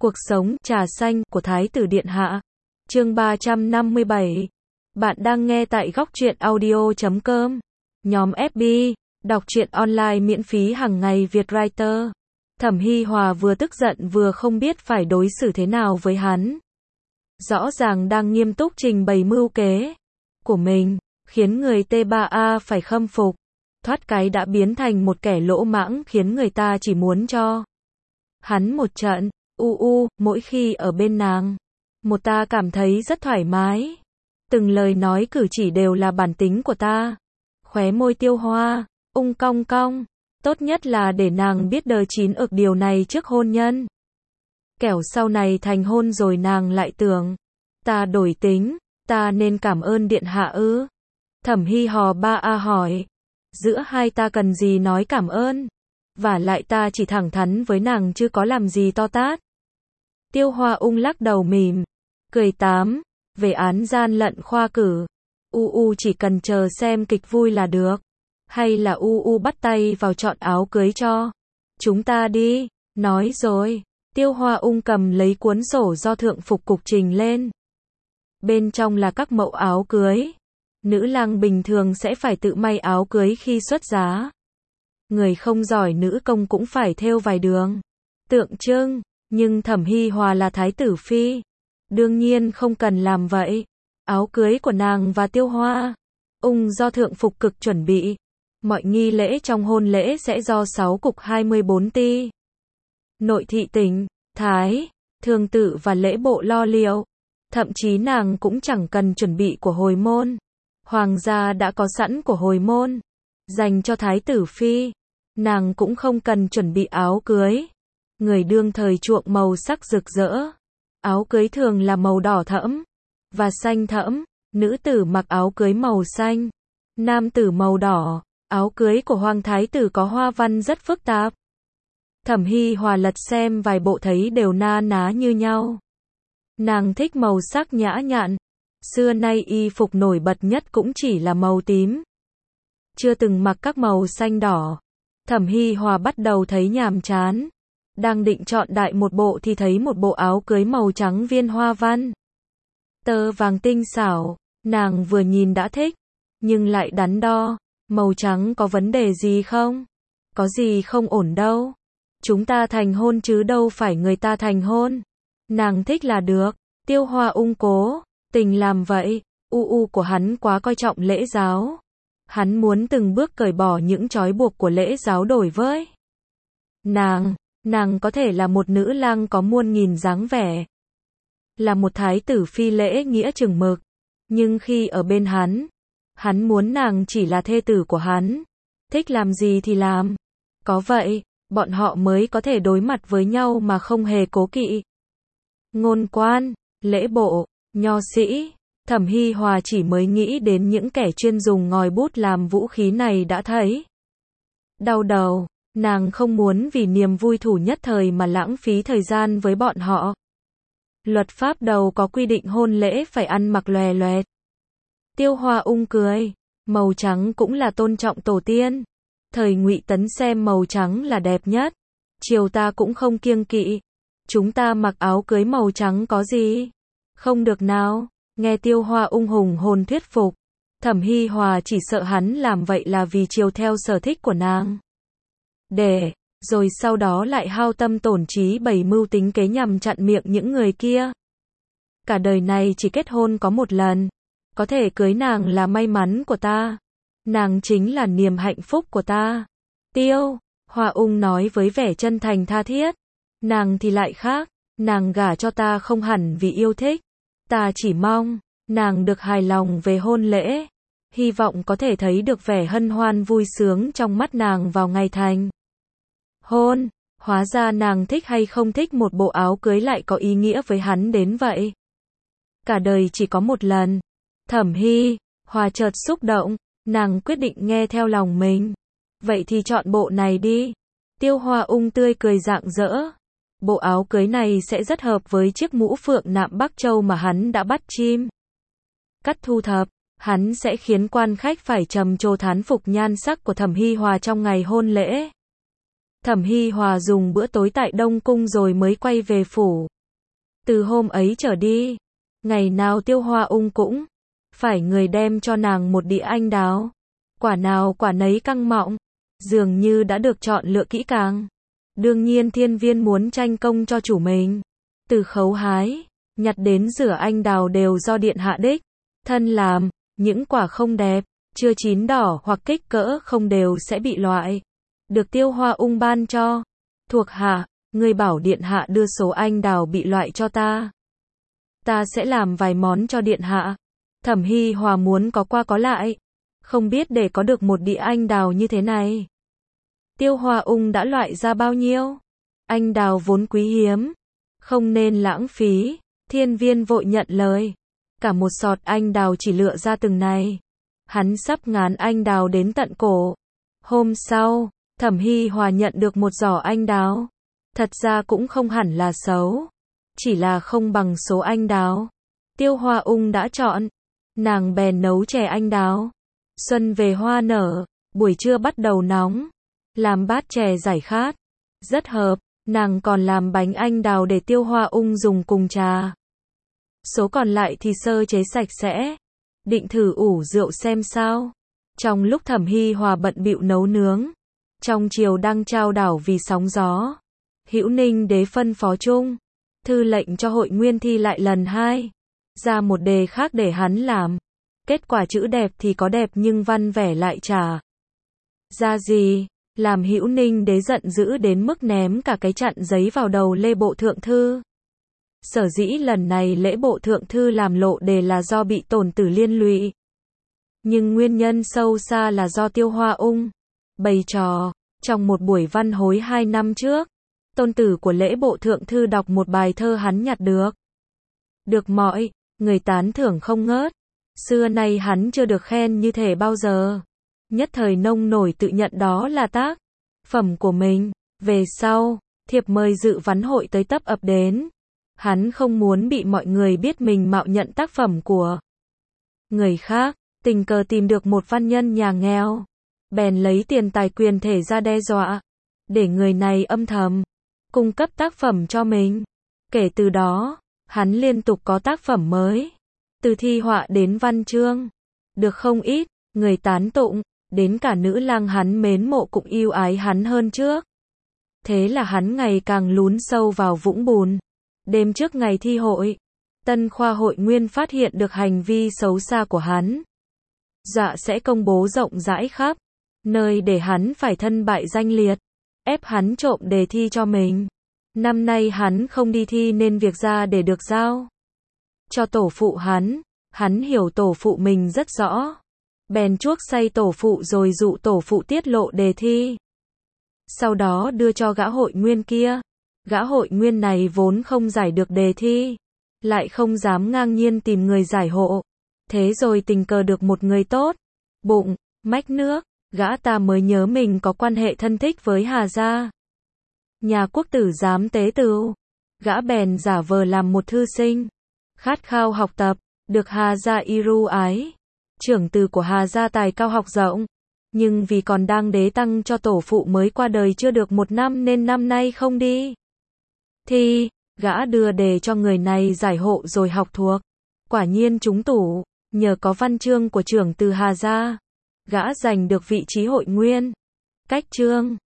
Cuộc sống trà xanh của Thái tử Điện Hạ. Chương 357. Bạn đang nghe tại góc truyện audio.com. Nhóm FB, đọc truyện online miễn phí hàng ngày Việt Writer. Thẩm Hi Hòa vừa tức giận vừa không biết phải đối xử thế nào với hắn. Rõ ràng đang nghiêm túc trình bày mưu kế của mình, khiến người T3A phải khâm phục. Thoát cái đã biến thành một kẻ lỗ mãng khiến người ta chỉ muốn cho hắn một trận. Mỗi khi ở bên nàng, một ta cảm thấy rất thoải mái. Từng lời nói cử chỉ đều là bản tính của ta. Khóe môi Tiêu Hoa, cong cong. Tốt nhất là để nàng biết đờ chín ực điều này trước hôn nhân. Kẻo sau này thành hôn rồi nàng lại tưởng, ta đổi tính, ta nên cảm ơn Điện Hạ ư? Thẩm Hi Hò 3A hỏi, giữa hai ta cần gì nói cảm ơn? Vả lại ta chỉ thẳng thắn với nàng chứ có làm gì to tát. Tiêu Hoa lắc đầu mỉm, cười tám, về án gian lận khoa cử. Chỉ cần chờ xem kịch vui là được. Hay là bắt tay vào chọn áo cưới cho chúng ta đi. Nói rồi, Tiêu Hoa cầm lấy cuốn sổ do thượng phục cục trình lên. Bên trong là các mẫu áo cưới. Nữ lang bình thường sẽ phải tự may áo cưới khi xuất giá. Người không giỏi nữ công cũng phải thêu vài đường tượng trưng, nhưng Thẩm Hi Hòa là thái tử phi, đương nhiên không cần làm vậy. Áo cưới của nàng và Tiêu Hoa do thượng phục cực chuẩn bị. Mọi nghi lễ trong hôn lễ sẽ do 6 cục 24 ti nội thị tỉnh, thái, thương tự và lễ bộ lo liệu. Thậm chí nàng cũng chẳng cần chuẩn bị của hồi môn. Hoàng gia đã có sẵn của hồi môn dành cho thái tử phi. Nàng cũng không cần chuẩn bị áo cưới. Người đương thời chuộng màu sắc rực rỡ. Áo cưới thường là màu đỏ thẫm và xanh thẫm. Nữ tử mặc áo cưới màu xanh, nam tử màu đỏ. Áo cưới của Hoàng thái tử có hoa văn rất phức tạp. Thẩm Hi Hòa lật xem vài bộ thấy đều na ná như nhau. Nàng thích màu sắc nhã nhặn. Xưa nay y phục nổi bật nhất cũng chỉ là màu tím. Chưa từng mặc các màu xanh đỏ. Thẩm Hi Hòa bắt đầu thấy nhàm chán. Đang định chọn đại một bộ thì thấy một bộ áo cưới màu trắng viên hoa văn. Tơ vàng tinh xảo, nàng vừa nhìn đã thích, nhưng lại đắn đo, màu trắng có vấn đề gì không? Có gì không ổn đâu. Chúng ta thành hôn chứ đâu phải người ta thành hôn. Nàng thích là được. Tiêu Hoa cố tình làm vậy. Của hắn quá coi trọng lễ giáo. Hắn muốn từng bước cởi bỏ những trói buộc của lễ giáo đổi với nàng có thể là một nữ lang có muôn nghìn dáng vẻ, là một thái tử phi lễ nghĩa chừng mực, nhưng khi ở bên hắn muốn nàng chỉ là thê tử của hắn, thích làm gì thì làm. Có vậy, bọn họ mới có thể đối mặt với nhau mà không hề cố kỵ. Ngôn quan, lễ bộ, nho sĩ, Thẩm Hi Hòa chỉ mới nghĩ đến những kẻ chuyên dùng ngòi bút làm vũ khí này đã thấy đau đầu. Nàng không muốn vì niềm vui thủ nhất thời mà lãng phí thời gian với bọn họ. Luật pháp đâu có quy định hôn lễ phải ăn mặc lòe loẹt. Tiêu Hoa cười, màu trắng cũng là tôn trọng tổ tiên. Thời Ngụy Tấn xem màu trắng là đẹp nhất. Triều ta cũng không kiêng kỵ. Chúng ta mặc áo cưới màu trắng có gì không được nào? Nghe Tiêu Hoa hùng hồn thuyết phục. Thẩm Hi Hòa chỉ sợ hắn làm vậy là vì chiều theo sở thích của nàng. Rồi sau đó lại hao tâm tổn trí bày mưu tính kế nhằm chặn miệng những người kia. Cả đời này chỉ kết hôn có một lần. Có thể cưới nàng là may mắn của ta. Nàng chính là niềm hạnh phúc của ta. Tiêu Hoa nói với vẻ chân thành tha thiết. Nàng thì lại khác. Nàng gả cho ta không hẳn vì yêu thích. Ta chỉ mong nàng được hài lòng về hôn lễ. Hy vọng có thể thấy được vẻ hân hoan vui sướng trong mắt nàng vào ngày thành hôn. Hóa ra nàng thích hay không thích một bộ áo cưới lại có ý nghĩa với hắn đến vậy. Cả đời chỉ có một lần. Thẩm Hi Hòa chợt xúc động. Nàng quyết định nghe theo lòng mình. Vậy thì chọn bộ này đi. Tiêu Hoa tươi cười rạng rỡ. Bộ áo cưới này sẽ rất hợp với chiếc mũ phượng nạm Bắc Châu mà hắn đã bắt chim cắt thu thập. Hắn sẽ khiến quan khách phải trầm trồ thán phục nhan sắc của Thẩm Hi Hòa trong ngày hôn lễ. Thẩm Hy Hòa dùng bữa tối tại Đông Cung rồi mới quay về phủ. Từ hôm ấy trở đi, ngày nào Tiêu Hoa Ung cũng phải người đem cho nàng một đĩa anh đào. Quả nào quả nấy căng mọng, dường như đã được chọn lựa kỹ càng. Đương nhiên Thiên Viên muốn tranh công cho chủ mình. Từ khấu hái, nhặt đến rửa anh đào đều do điện hạ đích thân làm, những quả không đẹp, chưa chín đỏ hoặc kích cỡ không đều sẽ bị loại. Được Tiêu Hoa Ung ban cho. Thuộc hạ, ngươi bảo điện hạ đưa số anh đào bị loại cho ta. Ta sẽ làm vài món cho điện hạ. Thẩm Hy Hòa muốn có qua có lại. Không biết để có được một đĩa anh đào như thế này, Tiêu Hoa Ung đã loại ra bao nhiêu? Anh đào vốn quý hiếm, không nên lãng phí. Thiên Viên vội nhận lời. Cả một sọt anh đào chỉ lựa ra từng này. Hắn sắp ngán anh đào đến tận cổ. Hôm sau, Thẩm Hy Hòa nhận được một giỏ anh đào. Thật ra cũng không hẳn là xấu, chỉ là không bằng số anh đào Tiêu Hoa Ung đã chọn. Nàng bèn nấu chè anh đào. Xuân về hoa nở, buổi trưa bắt đầu nóng, làm bát chè giải khát, rất hợp. Nàng còn làm bánh anh đào để Tiêu Hoa Ung dùng cùng trà. Số còn lại thì sơ chế sạch sẽ, định thử ủ rượu xem sao. Trong lúc Thẩm Hy Hòa bận bịu nấu nướng, trong triều đang trao đảo vì sóng gió, Hữu Ninh Đế phân phó chung thư lệnh cho Hội Nguyên thi lại lần 2, ra một đề khác để hắn làm. Kết quả chữ đẹp thì có đẹp nhưng văn vẻ lại chả ra gì, làm Hữu Ninh Đế giận dữ đến mức ném cả cái chặn giấy vào đầu Lễ Bộ Thượng Thư. Sở dĩ lần này Lễ Bộ Thượng Thư làm lộ đề là do bị Tổn Tử liên lụy, nhưng nguyên nhân sâu xa là do Tiêu Hoa Ung bày trò. Trong một buổi văn hối 2 năm trước, tôn tử của Lễ Bộ Thượng Thư đọc một bài thơ hắn nhặt được mọi người tán thưởng không ngớt. Xưa nay hắn chưa được khen như thể bao giờ. Nhất thời nông nổi tự nhận đó là tác phẩm của mình. Về sau, thiệp mời dự ván hội tới tấp ập đến. Hắn không muốn bị mọi người biết mình mạo nhận tác phẩm của người khác. Tình cờ tìm được một văn nhân nhà nghèo, bèn lấy tiền tài quyền thể ra đe dọa, để người này âm thầm cung cấp tác phẩm cho mình. Kể từ đó, hắn liên tục có tác phẩm mới, từ thi họa đến văn chương, được không ít người tán tụng, đến cả nữ lang hắn mến mộ cũng yêu ái hắn hơn trước. Thế là hắn ngày càng lún sâu vào vũng bùn. Đêm trước ngày thi hội, Tân Khoa Hội Nguyên phát hiện được hành vi xấu xa của hắn. Dạ sẽ công bố rộng rãi khắp nơi để hắn phải thân bại danh liệt, ép hắn trộm đề thi cho mình. Năm nay hắn không đi thi nên việc ra để được giao cho tổ phụ hắn hiểu tổ phụ mình rất rõ. Bèn chuốc say tổ phụ rồi dụ tổ phụ tiết lộ đề thi. Sau đó đưa cho gã hội nguyên kia. Gã hội nguyên này vốn không giải được đề thi, lại không dám ngang nhiên tìm người giải hộ. Thế rồi tình cờ được một người tốt bụng, mách nước, gã ta mới nhớ mình có quan hệ thân thích với Hà gia, nhà quốc tử giám tế tửu. Gã bèn giả vờ làm một thư sinh, khát khao học tập, được Hà gia ưu ái. Trưởng từ của Hà gia tài cao học rộng, nhưng vì còn đang đế tăng cho tổ phụ mới qua đời chưa được 1 năm nên năm nay không đi thi. Gã đưa đề cho người này giải hộ rồi học thuộc. Quả nhiên trúng tủ, nhờ có văn chương của trưởng từ Hà gia, gã giành được vị trí hội nguyên. Cách chương